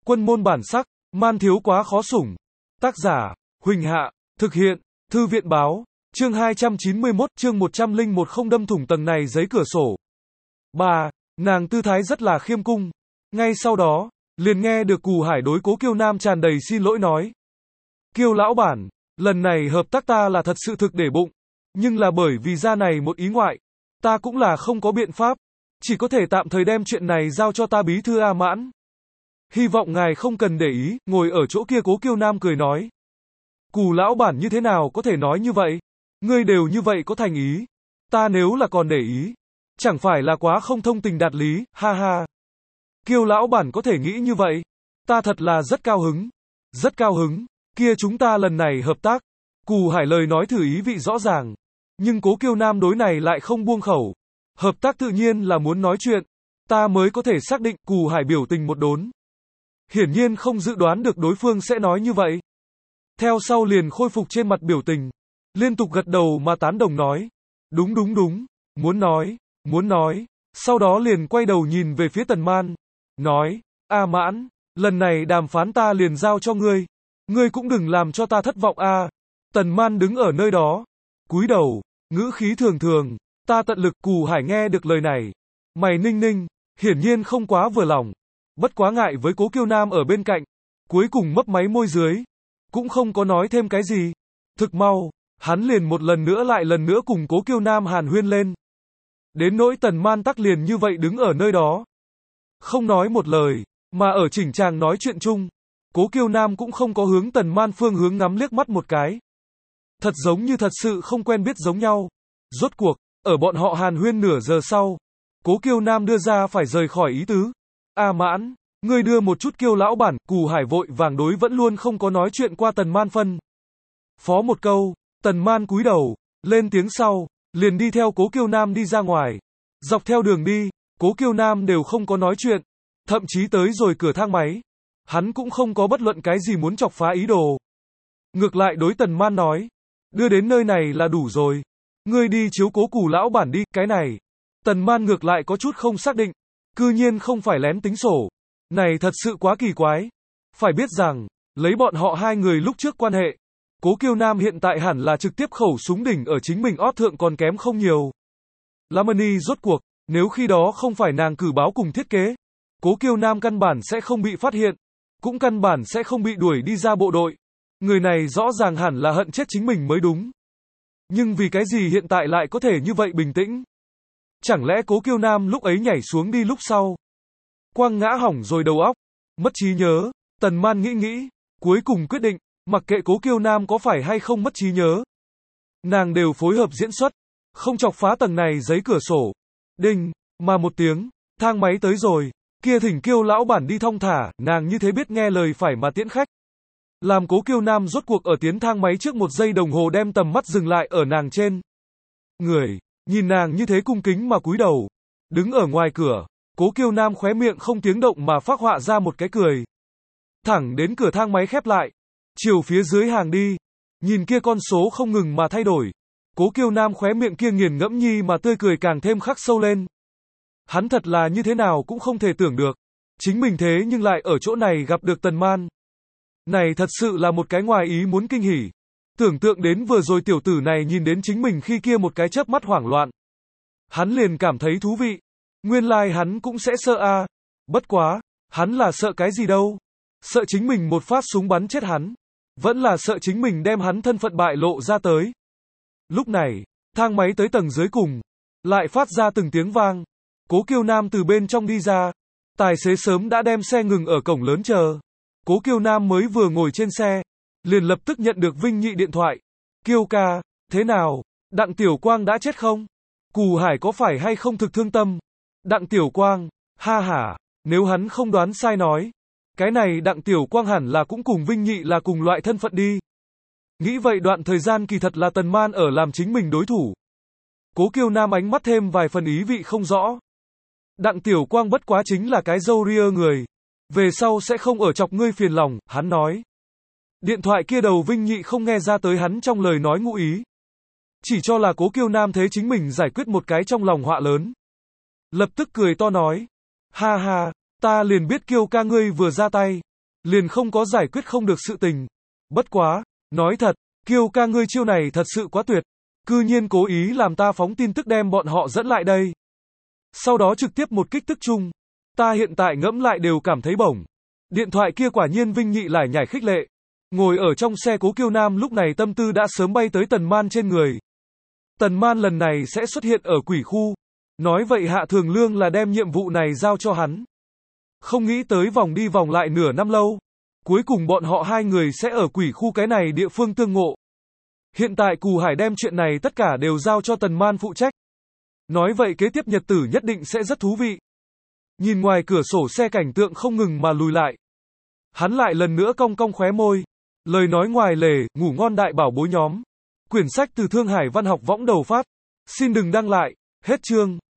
Quân môn bản sắc, man thiếu quá khó sủng. Tác giả, Huỳnh Hạ, thực hiện, Thư viện báo, chương 291, chương 101 không đâm thủng tầng này giấy cửa sổ. 3. Nàng tư thái rất là khiêm cung. Ngay sau đó, liền nghe được Cù Hải đối Cố Kiêu Nam tràn đầy xin lỗi nói. Kiêu lão bản, lần này hợp tác ta là thật sự thực để bụng, nhưng là bởi vì ra này một ý ngoại, ta cũng là không có biện pháp, chỉ có thể tạm thời đem chuyện này giao cho ta bí thư A Mãn. Hy vọng ngài không cần để ý, ngồi ở chỗ kia Cố Kiêu Nam cười nói. Cù lão bản như thế nào có thể nói như vậy? Ngươi đều như vậy có thành ý. Ta nếu là còn để ý, chẳng phải là quá không thông tình đạt lý, ha ha. Kiêu lão bản có thể nghĩ như vậy. Ta thật là rất cao hứng. Rất cao hứng. Kia chúng ta lần này hợp tác. Cù Hải lời nói thử ý vị rõ ràng. Nhưng Cố Kiêu Nam đối này lại không buông khẩu. Hợp tác tự nhiên là muốn nói chuyện. Ta mới có thể xác định. Cù Hải biểu tình một đốn. Hiển nhiên không dự đoán được đối phương sẽ nói như vậy. Theo sau liền khôi phục trên mặt biểu tình. Liên tục gật đầu mà tán đồng nói. Đúng đúng đúng. Muốn nói. Sau đó liền quay đầu nhìn về phía Tần Man. Nói. A Mãn. Lần này đàm phán ta liền giao cho ngươi. Ngươi cũng đừng làm cho ta thất vọng a. Tần Man đứng ở nơi đó. Cúi đầu. Ngữ khí thường thường. Ta tận lực. Cù Hải nghe được lời này. Mày ninh ninh. Hiển nhiên không quá vừa lòng. Bất quá ngại với Cố Kiêu Nam ở bên cạnh. Cuối cùng mấp máy môi dưới. Cũng không có nói thêm cái gì. Thực mau. Hắn liền một lần nữa cùng Cố Kiêu Nam hàn huyên lên. Đến nỗi Tần Man tắc liền như vậy đứng ở nơi đó. Không nói một lời. Mà ở chỉnh chàng nói chuyện chung. Cố Kiêu Nam cũng không có hướng Tần Man phương hướng ngắm liếc mắt một cái. Thật giống như thật sự không quen biết giống nhau. Rốt cuộc, ở bọn họ hàn huyên nửa giờ sau. Cố Kiêu Nam đưa ra phải rời khỏi ý tứ. A Mãn, ngươi đưa một chút Kiêu lão bản. Cù Hải vội vàng đối vẫn luôn không có nói chuyện qua Tần Man phân. Phó một câu, Tần Man cúi đầu, lên tiếng sau, liền đi theo Cố Kiêu Nam đi ra ngoài. Dọc theo đường đi, Cố Kiêu Nam đều không có nói chuyện. Thậm chí tới rồi cửa thang máy. Hắn cũng không có bất luận cái gì muốn chọc phá ý đồ. Ngược lại đối Tần Man nói. Đưa đến nơi này là đủ rồi. Ngươi đi chiếu cố Cù lão bản đi, cái này. Tần Man ngược lại có chút không xác định. Cư nhiên không phải lén tính sổ. Này thật sự quá kỳ quái. Phải biết rằng, lấy bọn họ hai người lúc trước quan hệ. Cố Kiêu Nam hiện tại hẳn là trực tiếp khẩu súng đỉnh ở chính mình ót thượng còn kém không nhiều. Lamani rốt cuộc, nếu khi đó không phải nàng cử báo cùng thiết kế. Cố Kiêu Nam căn bản sẽ không bị phát hiện. Cũng căn bản sẽ không bị đuổi đi ra bộ đội. Người này rõ ràng hẳn là hận chết chính mình mới đúng. Nhưng vì cái gì hiện tại lại có thể như vậy bình tĩnh? Chẳng lẽ Cố Kiêu Nam lúc ấy nhảy xuống đi lúc sau? Quang ngã hỏng rồi đầu óc. Mất trí nhớ. Tần Man nghĩ. Cuối cùng quyết định. Mặc kệ Cố Kiêu Nam có phải hay không mất trí nhớ. Nàng đều phối hợp diễn xuất. Không chọc phá tầng này giấy cửa sổ. Đinh. Mà một tiếng. Thang máy tới rồi. Kia thỉnh Kiêu lão bản đi thong thả. Nàng như thế biết nghe lời phải mà tiễn khách. Làm Cố Kiêu Nam rốt cuộc ở tiến thang máy trước 1 giây đồng hồ đem tầm mắt dừng lại ở nàng trên. Người. Nhìn nàng như thế cung kính mà cúi đầu. Đứng ở ngoài cửa. Cố Kiêu Nam khóe miệng không tiếng động mà phác họa ra một cái cười. Thẳng đến cửa thang máy khép lại. Chiều phía dưới hàng đi. Nhìn kia con số không ngừng mà thay đổi. Cố Kiêu Nam khóe miệng kia nghiền ngẫm nhi mà tươi cười càng thêm khắc sâu lên. Hắn thật là như thế nào cũng không thể tưởng được. Chính mình thế nhưng lại ở chỗ này gặp được Tần Man. Này thật sự là một cái ngoài ý muốn kinh hỉ. Tưởng tượng đến vừa rồi tiểu tử này nhìn đến chính mình khi kia một cái chớp mắt hoảng loạn. Hắn liền cảm thấy thú vị. Nguyên lai hắn cũng sẽ sợ a. Bất quá, hắn là sợ cái gì đâu. Sợ chính mình một phát súng bắn chết hắn. Vẫn là sợ chính mình đem hắn thân phận bại lộ ra tới. Lúc này, thang máy tới tầng dưới cùng. Lại phát ra từng tiếng vang. Cố Kiêu Nam từ bên trong đi ra. Tài xế sớm đã đem xe ngừng ở cổng lớn chờ. Cố Kiêu Nam mới vừa ngồi trên xe. Liền lập tức nhận được Vinh Nhị điện thoại. Kiêu ca, thế nào? Đặng Tiểu Quang đã chết không? Cù Hải có phải hay không thực thương tâm? Đặng Tiểu Quang, ha hả, nếu hắn không đoán sai nói. Cái này Đặng Tiểu Quang hẳn là cũng cùng Vinh Nhị là cùng loại thân phận đi. Nghĩ vậy đoạn thời gian kỳ thật là Tần Man ở làm chính mình đối thủ. Cố Kiêu Nam ánh mắt thêm vài phần ý vị không rõ. Đặng Tiểu Quang bất quá chính là cái râu ria người. Về sau sẽ không ở chọc ngươi phiền lòng, hắn nói. Điện thoại kia đầu Vinh Nhị không nghe ra tới hắn trong lời nói ngụ ý. Chỉ cho là Cố Kiêu Nam thấy chính mình giải quyết một cái trong lòng họa lớn. Lập tức cười to nói. Ha ha, ta liền biết Kiêu ca ngươi vừa ra tay. liền không có giải quyết không được sự tình. Bất quá, nói thật, Kiêu ca ngươi chiêu này thật sự quá tuyệt. Cư nhiên cố ý làm ta phóng tin tức đem bọn họ dẫn lại đây. Sau đó trực tiếp một kích tức chung. Ta hiện tại ngẫm lại đều cảm thấy bổng. Điện thoại kia quả nhiên Vinh Nhị lải nhải khích lệ. Ngồi ở trong xe Cố Kiêu Nam lúc này tâm tư đã sớm bay tới Tần Man trên người. Tần Man lần này sẽ xuất hiện ở quỷ khu. Nói vậy Hạ Thường Lương là đem nhiệm vụ này giao cho hắn. Không nghĩ tới vòng đi vòng lại nửa năm lâu. Cuối cùng bọn họ hai người sẽ ở quỷ khu cái này địa phương tương ngộ. Hiện tại Cù Hải đem chuyện này tất cả đều giao cho Tần Man phụ trách. Nói vậy kế tiếp nhật tử nhất định sẽ rất thú vị. Nhìn ngoài cửa sổ xe cảnh tượng không ngừng mà lùi lại. Hắn lại lần nữa cong cong khóe môi. Lời nói ngoài lề, ngủ ngon đại bảo bối nhóm. Quyển sách từ Thương Hải Văn học võng đầu phát. Xin đừng đăng lại. Hết chương.